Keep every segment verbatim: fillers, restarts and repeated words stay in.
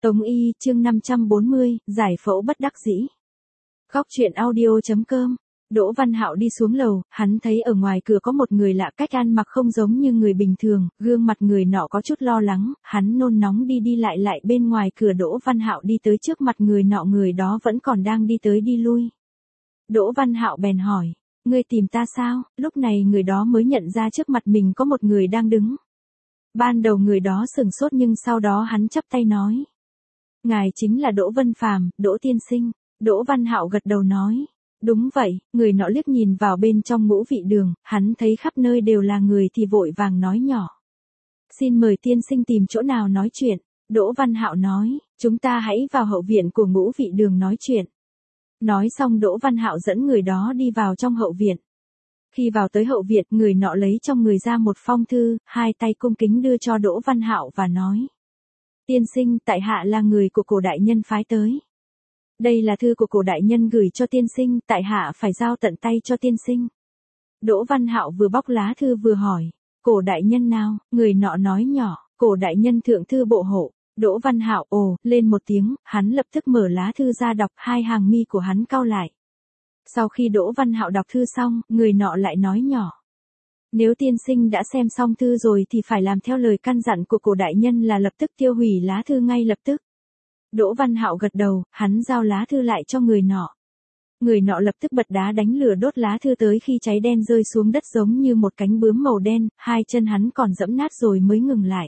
Tống Y, chương năm trăm bốn mươi, giải phẫu bất đắc dĩ. Góc truyện audio.com. Đỗ Văn Hạo đi xuống lầu, hắn thấy ở ngoài cửa có một người lạ, cách ăn mặc không giống như người bình thường, gương mặt người nọ có chút lo lắng, hắn nôn nóng đi đi lại lại bên ngoài cửa. Đỗ Văn Hạo đi tới trước mặt người nọ, người đó vẫn còn đang đi tới đi lui. Đỗ Văn Hạo bèn hỏi, ngươi tìm ta sao? Lúc này người đó mới nhận ra trước mặt mình có một người đang đứng. Ban đầu người đó sửng sốt nhưng sau đó hắn chắp tay nói, ngài chính là Đỗ Vân Phàm, Đỗ tiên sinh. Đỗ Văn Hạo gật đầu nói, đúng vậy. Người nọ liếc nhìn vào bên trong ngũ vị đường, hắn thấy khắp nơi đều là người thì vội vàng nói nhỏ, xin mời tiên sinh tìm chỗ nào nói chuyện. Đỗ Văn Hạo nói, chúng ta hãy vào hậu viện của ngũ vị đường nói chuyện. Nói xong Đỗ Văn Hạo dẫn người đó đi vào trong hậu viện. Khi vào tới hậu viện, người nọ lấy trong người ra một phong thư, hai tay cung kính đưa cho Đỗ Văn Hạo và nói, tiên sinh, tại hạ là người của Cổ đại nhân phái tới. Đây là thư của Cổ đại nhân gửi cho tiên sinh, tại hạ phải giao tận tay cho tiên sinh. Đỗ Văn Hạo vừa bóc lá thư vừa hỏi, Cổ đại nhân nào? Người nọ nói nhỏ, Cổ đại nhân thượng thư bộ hộ. Đỗ Văn Hạo ồ lên một tiếng, hắn lập tức mở lá thư ra đọc, hai hàng mi của hắn cau lại. Sau khi Đỗ Văn Hạo đọc thư xong, người nọ lại nói nhỏ, nếu tiên sinh đã xem xong thư rồi thì phải làm theo lời căn dặn của Cổ đại nhân là lập tức tiêu hủy lá thư ngay lập tức. Đỗ Văn Hạo gật đầu, hắn giao lá thư lại cho người nọ. Người nọ lập tức bật đá đánh lửa đốt lá thư tới khi cháy đen rơi xuống đất giống như một cánh bướm màu đen, hai chân hắn còn dẫm nát rồi mới ngừng lại.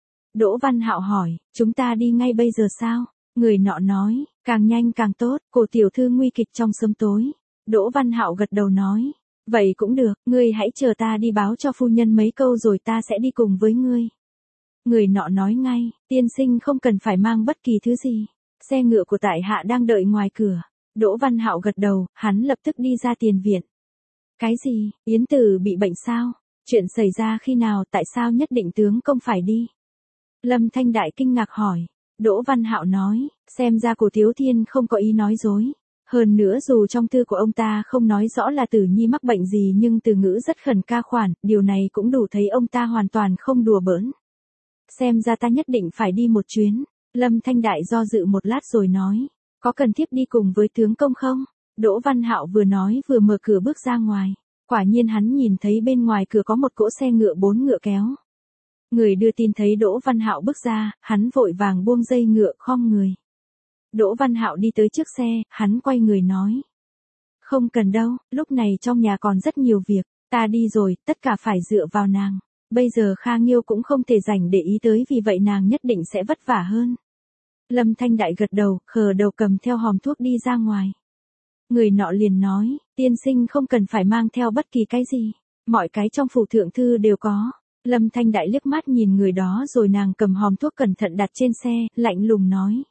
Đỗ Văn Hạo hỏi, chúng ta đi ngay bây giờ sao? Người nọ nói, càng nhanh càng tốt, Cổ tiểu thư nguy kịch trong sớm tối. Đỗ Văn Hạo gật đầu nói, vậy cũng được, ngươi hãy chờ ta đi báo cho phu nhân mấy câu rồi ta sẽ đi cùng với ngươi. Người nọ nói ngay, tiên sinh không cần phải mang bất kỳ thứ gì, xe ngựa của tại hạ đang đợi ngoài cửa. Đỗ Văn Hạo gật đầu, hắn lập tức đi ra tiền viện. Cái gì, Yến Tử bị bệnh sao? Chuyện xảy ra khi nào, tại sao nhất định tướng công phải đi? Lâm Thanh Đại kinh ngạc hỏi. Đỗ Văn Hạo nói, xem ra Cổ Thiếu Thiên không có ý nói dối. Hơn nữa dù trong thư của ông ta không nói rõ là Tử Nhi mắc bệnh gì nhưng từ ngữ rất khẩn ca khoản, điều này cũng đủ thấy ông ta hoàn toàn không đùa bỡn. Xem ra ta nhất định phải đi một chuyến. Lâm Thanh Đại do dự một lát rồi nói, có cần thiết đi cùng với tướng công không? Đỗ Văn Hạo vừa nói vừa mở cửa bước ra ngoài. Quả nhiên hắn nhìn thấy bên ngoài cửa có một cỗ xe ngựa bốn ngựa kéo. Người đưa tin thấy Đỗ Văn Hạo bước ra, hắn vội vàng buông dây ngựa khom người. Đỗ Văn Hạo đi tới trước xe, hắn quay người nói, không cần đâu, lúc này trong nhà còn rất nhiều việc, ta đi rồi, tất cả phải dựa vào nàng. Bây giờ Kha Nghiêu cũng không thể rảnh để ý tới, vì vậy nàng nhất định sẽ vất vả hơn. Lâm Thanh Đại gật đầu, khờ đầu cầm theo hòm thuốc đi ra ngoài. Người nọ liền nói, tiên sinh không cần phải mang theo bất kỳ cái gì, mọi cái trong phủ thượng thư đều có. Lâm Thanh Đại liếc mắt nhìn người đó rồi nàng cầm hòm thuốc cẩn thận đặt trên xe, lạnh lùng nói,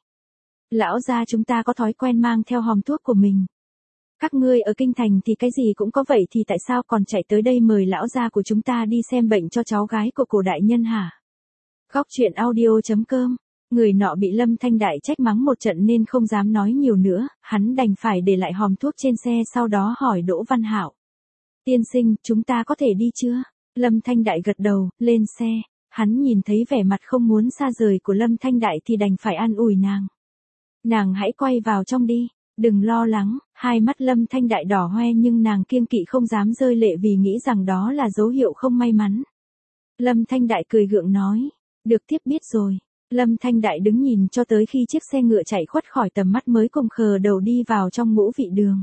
lão gia chúng ta có thói quen mang theo hòm thuốc của mình. Các ngươi ở kinh thành thì cái gì cũng có vậy thì tại sao còn chạy tới đây mời lão gia của chúng ta đi xem bệnh cho cháu gái của Cổ đại nhân hả? Góc truyện audio.com. Người nọ bị Lâm Thanh Đại trách mắng một trận nên không dám nói nhiều nữa, hắn đành phải để lại hòm thuốc trên xe, sau đó hỏi Đỗ Văn Hạo, tiên sinh, chúng ta có thể đi chưa? Lâm Thanh Đại gật đầu, lên xe. Hắn nhìn thấy vẻ mặt không muốn xa rời của Lâm Thanh Đại thì đành phải an ủi nàng. Nàng hãy quay vào trong đi, đừng lo lắng. Hai mắt Lâm Thanh Đại đỏ hoe nhưng nàng kiêng kỵ không dám rơi lệ vì nghĩ rằng đó là dấu hiệu không may mắn. Lâm Thanh Đại cười gượng nói, được tiếp biết rồi. Lâm Thanh Đại đứng nhìn cho tới khi chiếc xe ngựa chạy khuất khỏi tầm mắt mới cùng khờ đầu đi vào trong ngũ vị đường.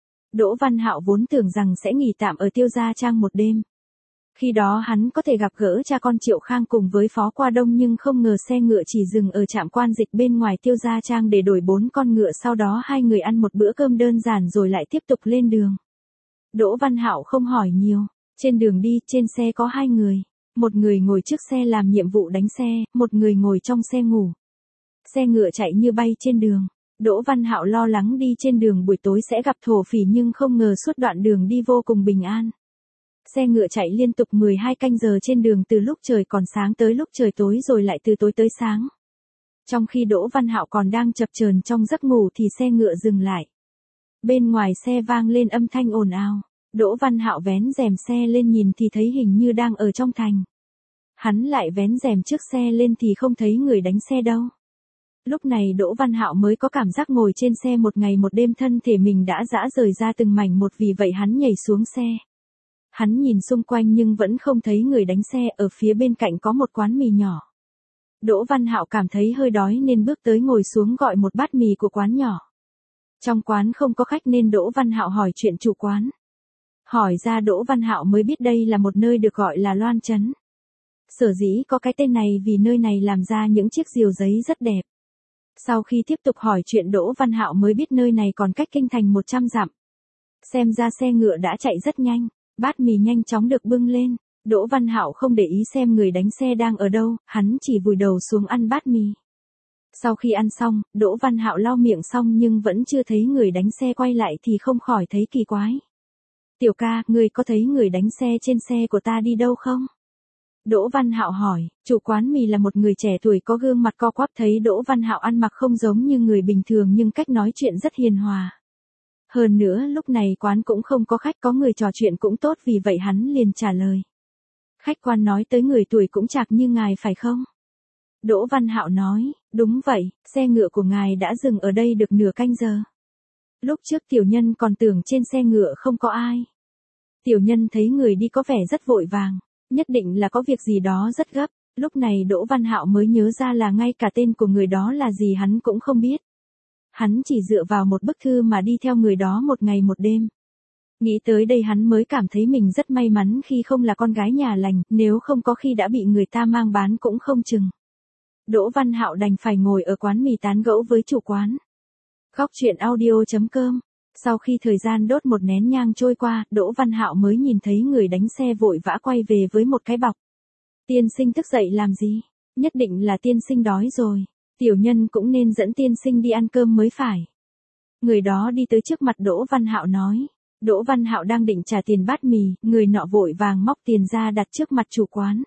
Đỗ Văn Hạo vốn tưởng rằng sẽ nghỉ tạm ở Tiêu Gia Trang một đêm. Khi đó hắn có thể gặp gỡ cha con Triệu Khang cùng với Phó Qua Đông, nhưng không ngờ xe ngựa chỉ dừng ở trạm quan dịch bên ngoài Tiêu Gia Trang để đổi bốn con ngựa, sau đó hai người ăn một bữa cơm đơn giản rồi lại tiếp tục lên đường. Đỗ Văn Hạo không hỏi nhiều. Trên đường đi, trên xe có hai người. Một người ngồi trước xe làm nhiệm vụ đánh xe, một người ngồi trong xe ngủ. Xe ngựa chạy như bay trên đường. Đỗ Văn Hạo lo lắng đi trên đường buổi tối sẽ gặp thổ phỉ nhưng không ngờ suốt đoạn đường đi vô cùng bình an. Xe ngựa chạy liên tục mười hai canh giờ trên đường, từ lúc trời còn sáng tới lúc trời tối rồi lại từ tối tới sáng. Trong khi Đỗ Văn Hạo còn đang chập chờn trong giấc ngủ thì xe ngựa dừng lại. Bên ngoài xe vang lên âm thanh ồn ào. Đỗ Văn Hạo vén rèm xe lên nhìn thì thấy hình như đang ở trong thành. Hắn lại vén rèm trước xe lên thì không thấy người đánh xe đâu. Lúc này Đỗ Văn Hạo mới có cảm giác ngồi trên xe một ngày một đêm thân thể mình đã rã rời ra từng mảnh một, vì vậy hắn nhảy xuống xe. Hắn nhìn xung quanh nhưng vẫn không thấy người đánh xe, ở phía bên cạnh có một quán mì nhỏ. Đỗ Văn Hạo cảm thấy hơi đói nên bước tới ngồi xuống gọi một bát mì của quán nhỏ. Trong quán không có khách nên Đỗ Văn Hạo hỏi chuyện chủ quán. Hỏi ra Đỗ Văn Hạo mới biết đây là một nơi được gọi là Loan Trấn. Sở dĩ có cái tên này vì nơi này làm ra những chiếc diều giấy rất đẹp. Sau khi tiếp tục hỏi chuyện Đỗ Văn Hạo mới biết nơi này còn cách kinh thành một trăm dặm. Xem ra xe ngựa đã chạy rất nhanh, bát mì nhanh chóng được bưng lên. Đỗ Văn Hạo không để ý xem người đánh xe đang ở đâu, hắn chỉ vùi đầu xuống ăn bát mì. Sau khi ăn xong, Đỗ Văn Hạo lau miệng xong nhưng vẫn chưa thấy người đánh xe quay lại thì không khỏi thấy kỳ quái. Tiểu ca, ngươi có thấy người đánh xe trên xe của ta đi đâu không? Đỗ Văn Hạo hỏi, chủ quán mì là một người trẻ tuổi có gương mặt co quắp, thấy Đỗ Văn Hạo ăn mặc không giống như người bình thường nhưng cách nói chuyện rất hiền hòa. Hơn nữa lúc này quán cũng không có khách, có người trò chuyện cũng tốt, vì vậy hắn liền trả lời. Khách quan nói tới người tuổi cũng chạc như ngài phải không? Đỗ Văn Hạo nói, đúng vậy, xe ngựa của ngài đã dừng ở đây được nửa canh giờ. Lúc trước tiểu nhân còn tưởng trên xe ngựa không có ai. Tiểu nhân thấy người đi có vẻ rất vội vàng, nhất định là có việc gì đó rất gấp. Lúc này Đỗ Văn Hạo mới nhớ ra là ngay cả tên của người đó là gì hắn cũng không biết. Hắn chỉ dựa vào một bức thư mà đi theo người đó một ngày một đêm. Nghĩ tới đây hắn mới cảm thấy mình rất may mắn khi không là con gái nhà lành, nếu không có khi đã bị người ta mang bán cũng không chừng. Đỗ Văn Hạo đành phải ngồi ở quán mì tán gẫu với chủ quán. Góc truyện audio chấm com. Sau khi thời gian đốt một nén nhang trôi qua, Đỗ Văn Hạo mới nhìn thấy người đánh xe vội vã quay về với một cái bọc. Tiên sinh thức dậy làm gì? Nhất định là tiên sinh đói rồi. Tiểu nhân cũng nên dẫn tiên sinh đi ăn cơm mới phải. Người đó đi tới trước mặt Đỗ Văn Hạo nói. Đỗ Văn Hạo đang định trả tiền bát mì, người nọ vội vàng móc tiền ra đặt trước mặt chủ quán.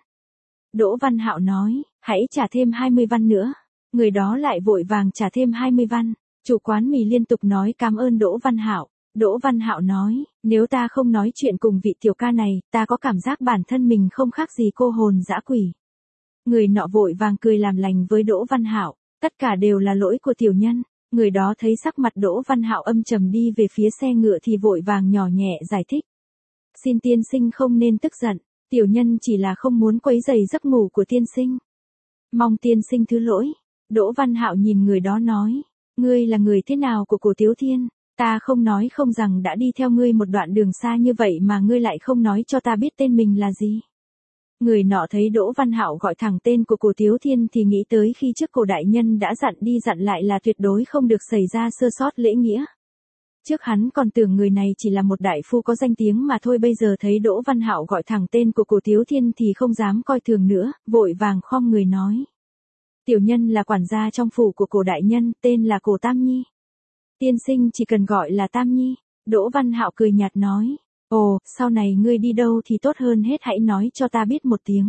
Đỗ Văn Hạo nói, hãy trả thêm hai mươi văn nữa. Người đó lại vội vàng trả thêm hai mươi văn. Chủ quán mì liên tục nói cảm ơn Đỗ Văn Hạo. Đỗ Văn Hạo nói, nếu ta không nói chuyện cùng vị tiểu ca này, ta có cảm giác bản thân mình không khác gì cô hồn dã quỷ. Người nọ vội vàng cười làm lành với Đỗ Văn Hạo, tất cả đều là lỗi của tiểu nhân. Người đó thấy sắc mặt Đỗ Văn Hạo âm trầm đi về phía xe ngựa thì vội vàng nhỏ nhẹ giải thích. Xin tiên sinh không nên tức giận, tiểu nhân chỉ là không muốn quấy rầy giấc ngủ của tiên sinh. Mong tiên sinh thứ lỗi. Đỗ Văn Hạo nhìn người đó nói, ngươi là người thế nào của Cổ Tiếu Thiên? Ta không nói không rằng đã đi theo ngươi một đoạn đường xa như vậy mà ngươi lại không nói cho ta biết tên mình là gì. Người nọ thấy Đỗ Văn Hạo gọi thẳng tên của Cổ Tiếu Thiên thì nghĩ tới khi trước Cổ đại nhân đã dặn đi dặn lại là tuyệt đối không được xảy ra sơ sót lễ nghĩa. Trước hắn còn tưởng người này chỉ là một đại phu có danh tiếng mà thôi, bây giờ thấy Đỗ Văn Hạo gọi thẳng tên của Cổ Tiếu Thiên thì không dám coi thường nữa, vội vàng khom người nói. Tiểu nhân là quản gia trong phủ của Cổ đại nhân, tên là Cổ Tam Nhi. Tiên sinh chỉ cần gọi là Tam Nhi. Đỗ Văn Hạo cười nhạt nói. Ồ, sau này ngươi đi đâu thì tốt hơn hết hãy nói cho ta biết một tiếng.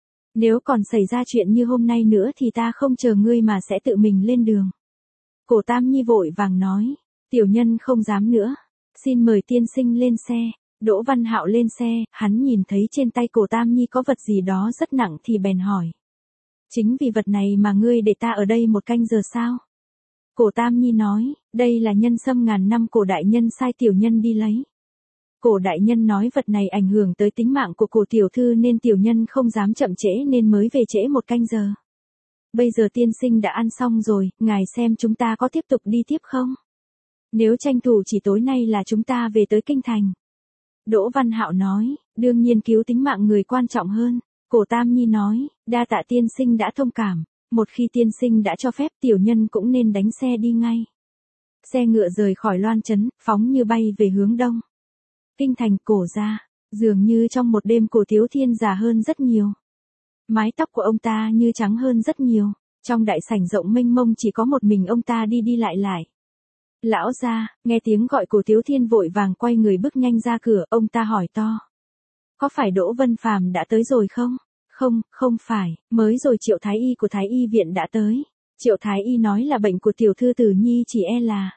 Nếu còn xảy ra chuyện như hôm nay nữa thì ta không chờ ngươi mà sẽ tự mình lên đường. Cổ Tam Nhi vội vàng nói. Tiểu nhân không dám nữa. Xin mời tiên sinh lên xe. Đỗ Văn Hạo lên xe, hắn nhìn thấy trên tay Cổ Tam Nhi có vật gì đó rất nặng thì bèn hỏi. Chính vì vật này mà ngươi để ta ở đây một canh giờ sao? Cổ Tam Nhi nói, đây là nhân sâm ngàn năm Cổ đại nhân sai tiểu nhân đi lấy. Cổ đại nhân nói vật này ảnh hưởng tới tính mạng của Cổ tiểu thư nên tiểu nhân không dám chậm trễ nên mới về trễ một canh giờ. Bây giờ tiên sinh đã ăn xong rồi, ngài xem chúng ta có tiếp tục đi tiếp không? Nếu tranh thủ chỉ tối nay là chúng ta về tới kinh thành. Đỗ Văn Hạo nói, đương nhiên cứu tính mạng người quan trọng hơn. Cổ Tam Nhi nói, đa tạ tiên sinh đã thông cảm, một khi tiên sinh đã cho phép tiểu nhân cũng nên đánh xe đi ngay. Xe ngựa rời khỏi Loan Trấn, phóng như bay về hướng đông. Kinh thành Cổ gia, dường như trong một đêm Cổ Tiếu Thiên già hơn rất nhiều. Mái tóc của ông ta như trắng hơn rất nhiều, trong đại sảnh rộng mênh mông chỉ có một mình ông ta đi đi lại lại. Lão gia, nghe tiếng gọi Cổ Tiếu Thiên vội vàng quay người bước nhanh ra cửa, ông ta hỏi to. Có phải Đỗ Vân Phàm đã tới rồi không? Không, không phải, mới rồi Triệu Thái Y của Thái Y viện đã tới. Triệu Thái Y nói là bệnh của tiểu thư Tử Nhi chỉ e là.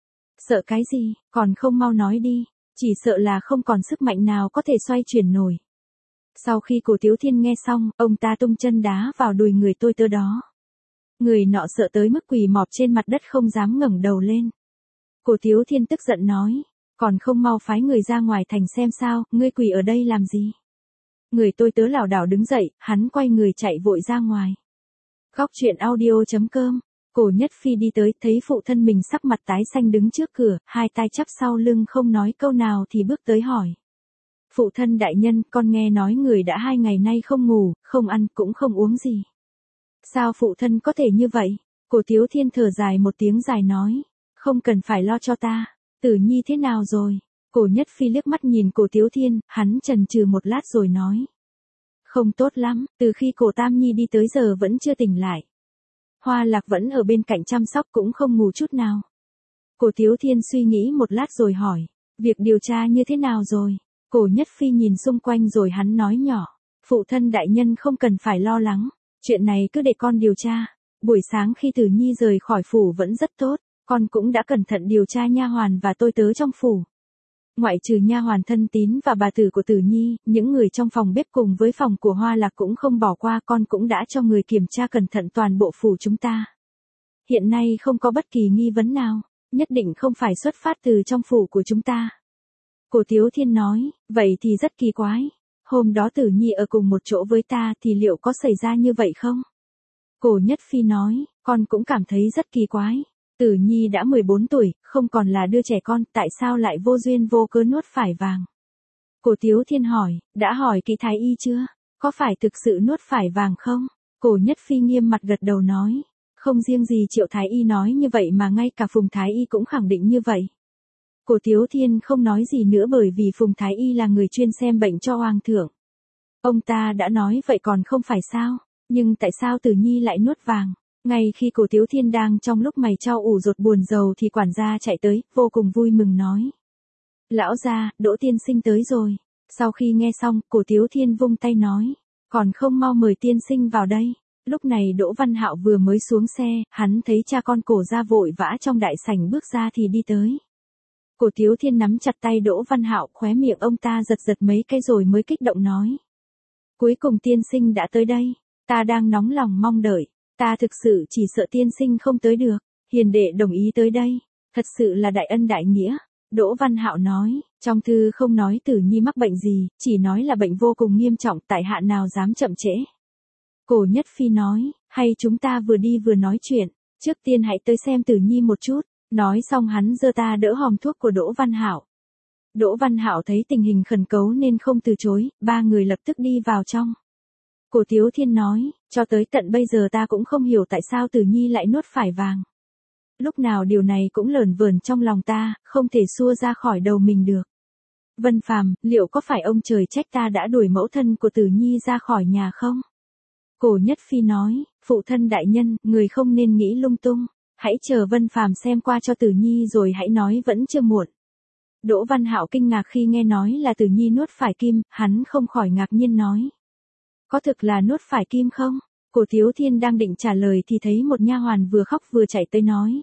Sợ cái gì, còn không mau nói đi, chỉ sợ là không còn sức mạnh nào có thể xoay chuyển nổi. Sau khi Cổ Tiếu Thiên nghe xong, ông ta tung chân đá vào đùi người tôi tớ đó. Người nọ sợ tới mức quỳ mọp trên mặt đất không dám ngẩng đầu lên. Cổ Tiếu Thiên tức giận nói, còn không mau phái người ra ngoài thành xem sao, ngươi quỳ ở đây làm gì? Người tôi tớ lảo đảo đứng dậy, hắn quay người chạy vội ra ngoài. Góc truyện audio chấm com. Cổ Nhất Phi đi tới, thấy phụ thân mình sắc mặt tái xanh đứng trước cửa, hai tay chắp sau lưng không nói câu nào thì bước tới hỏi. Phụ thân đại nhân, con nghe nói người đã hai ngày nay không ngủ, không ăn cũng không uống gì. Sao phụ thân có thể như vậy? Cổ Tiếu Thiên thở dài một tiếng dài nói, không cần phải lo cho ta. Tử Nhi thế nào rồi? Cổ Nhất Phi liếc mắt nhìn Cổ Tiếu Thiên, hắn chần chừ một lát rồi nói. Không tốt lắm, từ khi Cổ Tam Nhi đi tới giờ vẫn chưa tỉnh lại. Hoa Lạc vẫn ở bên cạnh chăm sóc cũng không ngủ chút nào. Cổ Tiếu Thiên suy nghĩ một lát rồi hỏi, việc điều tra như thế nào rồi? Cổ Nhất Phi nhìn xung quanh rồi hắn nói nhỏ, phụ thân đại nhân không cần phải lo lắng, chuyện này cứ để con điều tra. Buổi sáng khi Tử Nhi rời khỏi phủ vẫn rất tốt, con cũng đã cẩn thận điều tra nha hoàn và tôi tớ trong phủ. Ngoại trừ nha hoàn thân tín và bà tử của Tử Nhi, những người trong phòng bếp cùng với phòng của Hoa Lạc cũng không bỏ qua, con cũng đã cho người kiểm tra cẩn thận toàn bộ phủ chúng ta. Hiện nay không có bất kỳ nghi vấn nào, nhất định không phải xuất phát từ trong phủ của chúng ta. Cổ Tiếu Thiên nói, vậy thì rất kỳ quái. Hôm đó Tử Nhi ở cùng một chỗ với ta thì liệu có xảy ra như vậy không? Cổ Nhất Phi nói, con cũng cảm thấy rất kỳ quái. Tử Nhi đã mười bốn tuổi, không còn là đứa trẻ con, tại sao lại vô duyên vô cớ nuốt phải vàng? Cổ Tiếu Thiên hỏi, đã hỏi kỹ thái y chưa? Có phải thực sự nuốt phải vàng không? Cổ Nhất Phi nghiêm mặt gật đầu nói, không riêng gì Triệu thái y nói như vậy mà ngay cả Phùng thái y cũng khẳng định như vậy. Cổ Tiếu Thiên không nói gì nữa bởi vì Phùng thái y là người chuyên xem bệnh cho hoàng thượng. Ông ta đã nói vậy còn không phải sao? Nhưng tại sao Tử Nhi lại nuốt vàng? Ngay khi Cổ Tiếu Thiên đang trong lúc mày chau ủ rột buồn rầu thì quản gia chạy tới, vô cùng vui mừng nói. Lão gia, Đỗ tiên sinh tới rồi. Sau khi nghe xong, Cổ Tiếu Thiên vung tay nói, còn không mau mời tiên sinh vào đây. Lúc này Đỗ Văn Hạo vừa mới xuống xe, hắn thấy cha con Cổ gia vội vã trong đại sảnh bước ra thì đi tới. Cổ Tiếu Thiên nắm chặt tay Đỗ Văn Hạo, khóe miệng ông ta giật giật mấy cái rồi mới kích động nói. Cuối cùng tiên sinh đã tới đây, ta đang nóng lòng mong đợi. Ta thực sự chỉ sợ tiên sinh không tới được, hiền đệ đồng ý tới đây, thật sự là đại ân đại nghĩa. Đỗ Văn Hạo nói, trong thư không nói Tử Nhi mắc bệnh gì, chỉ nói là bệnh vô cùng nghiêm trọng, tại hạ nào dám chậm trễ. Cổ Nhất Phi nói, hay chúng ta vừa đi vừa nói chuyện, trước tiên hãy tới xem Tử Nhi một chút. Nói xong hắn giơ ta đỡ hòm thuốc của Đỗ Văn Hạo. Đỗ Văn Hạo thấy tình hình khẩn cấu nên không từ chối, ba người lập tức đi vào trong. Cổ Tiếu Thiên nói, cho tới tận bây giờ ta cũng không hiểu tại sao Tử Nhi lại nuốt phải vàng. Lúc nào điều này cũng lởn vởn trong lòng ta, không thể xua ra khỏi đầu mình được. Vân Phàm, liệu có phải ông trời trách ta đã đuổi mẫu thân của Tử Nhi ra khỏi nhà không? Cổ Nhất Phi nói, phụ thân đại nhân, người không nên nghĩ lung tung. Hãy chờ Vân Phàm xem qua cho Tử Nhi rồi hãy nói vẫn chưa muộn. Đỗ Văn Hạo kinh ngạc khi nghe nói là Tử Nhi nuốt phải kim, hắn không khỏi ngạc nhiên nói. Có thực là nuốt phải kim không? Cổ Tiếu Thiên đang định trả lời thì thấy một nha hoàn vừa khóc vừa chạy tới nói.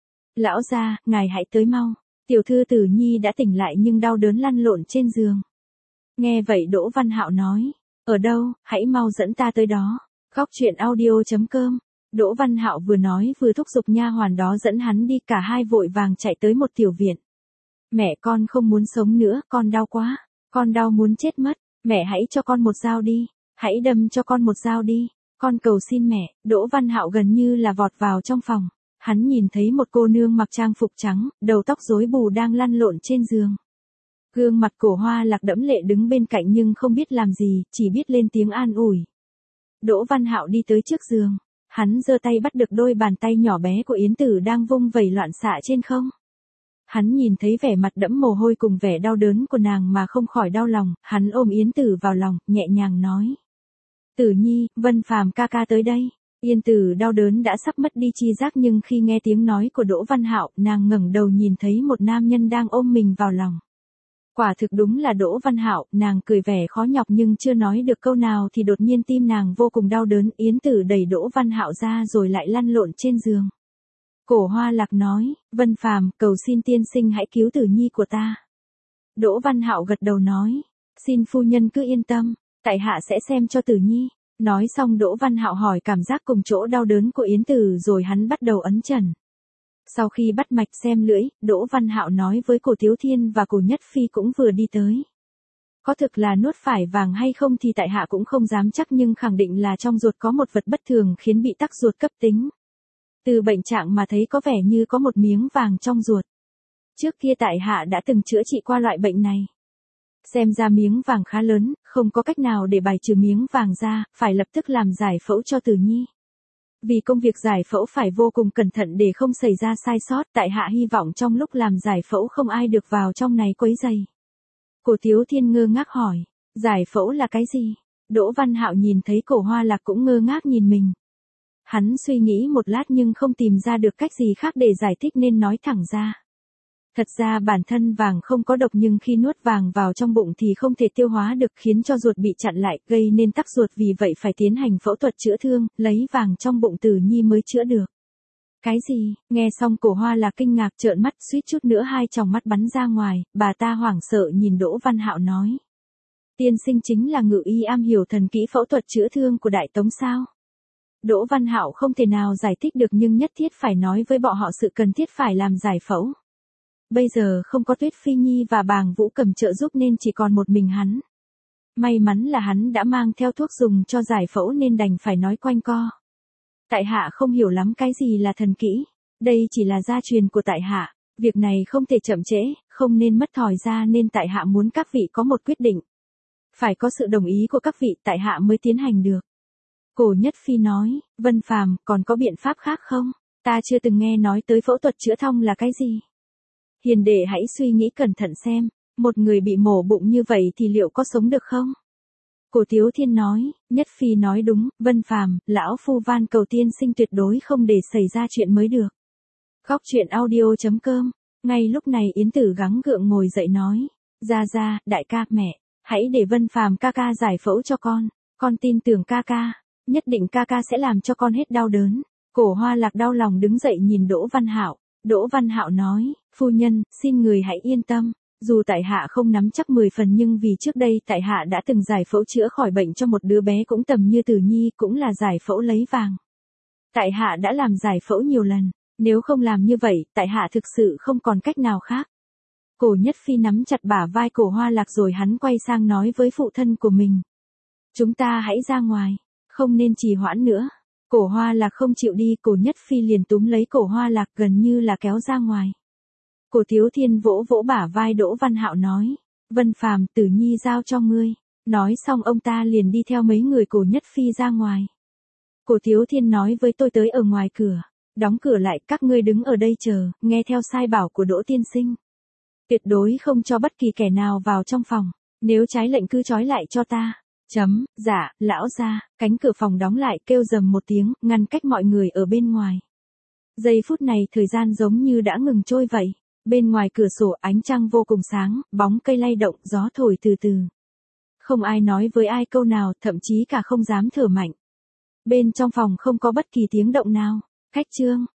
Lão gia, ngài hãy tới mau, tiểu thư Tử Nhi đã tỉnh lại nhưng đau đớn lăn lộn trên giường. Nghe vậy Đỗ Văn Hạo nói, ở đâu, hãy mau dẫn ta tới đó. Góc truyện audio chấm com. Đỗ Văn Hạo vừa nói vừa thúc giục nha hoàn đó dẫn hắn đi, cả hai vội vàng chạy tới một tiểu viện. Mẹ con không muốn sống nữa, con đau quá, con đau muốn chết mất, mẹ hãy cho con một dao đi, hãy đâm cho con một dao đi, con cầu xin mẹ. Đỗ Văn Hạo gần như là vọt vào trong phòng, hắn nhìn thấy một cô nương mặc trang phục trắng, đầu tóc rối bù đang lăn lộn trên giường. Gương mặt Cổ Hoa Lạc đẫm lệ đứng bên cạnh nhưng không biết làm gì, chỉ biết lên tiếng an ủi. Đỗ Văn Hạo đi tới trước giường. Hắn giơ tay bắt được đôi bàn tay nhỏ bé của Yến Tử đang vung vẩy loạn xạ trên không. Hắn nhìn thấy vẻ mặt đẫm mồ hôi cùng vẻ đau đớn của nàng mà không khỏi đau lòng, hắn ôm Yến Tử vào lòng, nhẹ nhàng nói. Tử Nhi, Vân Phàm ca ca tới đây. Yến Tử đau đớn đã sắp mất đi chi giác nhưng khi nghe tiếng nói của Đỗ Văn Hạo, nàng ngẩng đầu nhìn thấy một nam nhân đang ôm mình vào lòng. Quả thực đúng là Đỗ Văn Hạo, nàng cười vẻ khó nhọc nhưng chưa nói được câu nào thì đột nhiên tim nàng vô cùng đau đớn, Yến Tử đẩy Đỗ Văn Hạo ra rồi lại lăn lộn trên giường. Cổ Hoa Lạc nói, Vân Phàm, cầu xin tiên sinh hãy cứu Tử Nhi của ta. Đỗ Văn Hạo gật đầu nói, xin phu nhân cứ yên tâm, tại hạ sẽ xem cho Tử Nhi. Nói xong Đỗ Văn Hạo hỏi cảm giác cùng chỗ đau đớn của Yến Tử rồi hắn bắt đầu ấn trần. Sau khi bắt mạch xem lưỡi, Đỗ Văn Hạo nói với Cổ Tiếu Thiên và Cổ Nhất Phi cũng vừa đi tới. Có thực là nuốt phải vàng hay không thì tại hạ cũng không dám chắc nhưng khẳng định là trong ruột có một vật bất thường khiến bị tắc ruột cấp tính. Từ bệnh trạng mà thấy có vẻ như có một miếng vàng trong ruột. Trước kia tại hạ đã từng chữa trị qua loại bệnh này. Xem ra miếng vàng khá lớn, không có cách nào để bài trừ miếng vàng ra, phải lập tức làm giải phẫu cho Tử Nhi. Vì công việc giải phẫu phải vô cùng cẩn thận để không xảy ra sai sót, tại hạ hy vọng trong lúc làm giải phẫu không ai được vào trong này quấy rầy. Cổ Tiếu Thiên ngơ ngác hỏi, giải phẫu là cái gì? Đỗ Văn Hạo nhìn thấy Cổ Hoa Lạc cũng ngơ ngác nhìn mình. Hắn suy nghĩ một lát nhưng không tìm ra được cách gì khác để giải thích nên nói thẳng ra. Thật ra bản thân vàng không có độc nhưng khi nuốt vàng vào trong bụng thì không thể tiêu hóa được khiến cho ruột bị chặn lại gây nên tắc ruột vì vậy phải tiến hành phẫu thuật chữa thương, lấy vàng trong bụng Tử Nhi mới chữa được. Cái gì? Nghe xong Cổ Hoa Lạc kinh ngạc trợn mắt suýt chút nữa hai tròng mắt bắn ra ngoài, bà ta hoảng sợ nhìn Đỗ Văn Hạo nói. Tiên sinh chính là ngự y am hiểu thần kỹ phẫu thuật chữa thương của Đại Tống sao? Đỗ Văn Hạo không thể nào giải thích được nhưng nhất thiết phải nói với bọn họ sự cần thiết phải làm giải phẫu. Bây giờ không có Tuyết Phi Nhi và Bàng Vũ Cầm trợ giúp nên chỉ còn một mình hắn. May mắn là hắn đã mang theo thuốc dùng cho giải phẫu nên đành phải nói quanh co. Tại hạ không hiểu lắm cái gì là thần kỹ, đây chỉ là gia truyền của tại hạ, việc này không thể chậm trễ, không nên mất thời ra nên tại hạ muốn các vị có một quyết định. Phải có sự đồng ý của các vị tại hạ mới tiến hành được. Cổ Nhất Phi nói, Vân Phàm, còn có biện pháp khác không? Ta chưa từng nghe nói tới phẫu thuật chữa thông là cái gì. Hiền đệ hãy suy nghĩ cẩn thận xem, một người bị mổ bụng như vậy thì liệu có sống được không? Cổ Tiếu Thiên nói, Nhất Phi nói đúng, Vân Phàm, lão phu van cầu tiên sinh tuyệt đối không để xảy ra chuyện mới được. Góc truyện audio chấm com. Ngay lúc này Yến Tử gắng gượng ngồi dậy nói, ra ra, đại ca, mẹ, hãy để Vân Phàm ca ca giải phẫu cho con, con tin tưởng ca ca, nhất định ca ca sẽ làm cho con hết đau đớn. Cổ Hoa Lạc đau lòng đứng dậy nhìn Đỗ Văn Hạo. Đỗ Văn Hạo nói, phu nhân, xin người hãy yên tâm, dù tại hạ không nắm chắc mười phần nhưng vì trước đây tại hạ đã từng giải phẫu chữa khỏi bệnh cho một đứa bé cũng tầm như Tử Nhi cũng là giải phẫu lấy vàng. Tại hạ đã làm giải phẫu nhiều lần, nếu không làm như vậy, tại hạ thực sự không còn cách nào khác. Cổ Nhất Phi nắm chặt bả vai Cổ Hoa Lạc rồi hắn quay sang nói với phụ thân của mình. Chúng ta hãy ra ngoài, không nên trì hoãn nữa. Cổ Hoa Lạc không chịu đi, Cổ Nhất Phi liền túm lấy Cổ Hoa Lạc gần như là kéo ra ngoài. Cổ Tiếu Thiên vỗ vỗ bả vai Đỗ Văn Hạo nói, Vân Phàm, Tử Nhi giao cho ngươi. Nói xong ông ta liền đi theo mấy người Cổ Nhất Phi ra ngoài. Cổ Tiếu Thiên nói với tôi tới ở ngoài cửa, đóng cửa lại, các ngươi đứng ở đây chờ, nghe theo sai bảo của Đỗ tiên sinh. Tuyệt đối không cho bất kỳ kẻ nào vào trong phòng, nếu trái lệnh cứ trói lại cho ta. Chấm, dạ, lão gia, cánh cửa phòng đóng lại kêu rầm một tiếng, ngăn cách mọi người ở bên ngoài. Giây phút này thời gian giống như đã ngừng trôi vậy. Bên ngoài cửa sổ ánh trăng vô cùng sáng, bóng cây lay động, gió thổi từ từ. Không ai nói với ai câu nào, thậm chí cả không dám thở mạnh. Bên trong phòng không có bất kỳ tiếng động nào. Khách trương,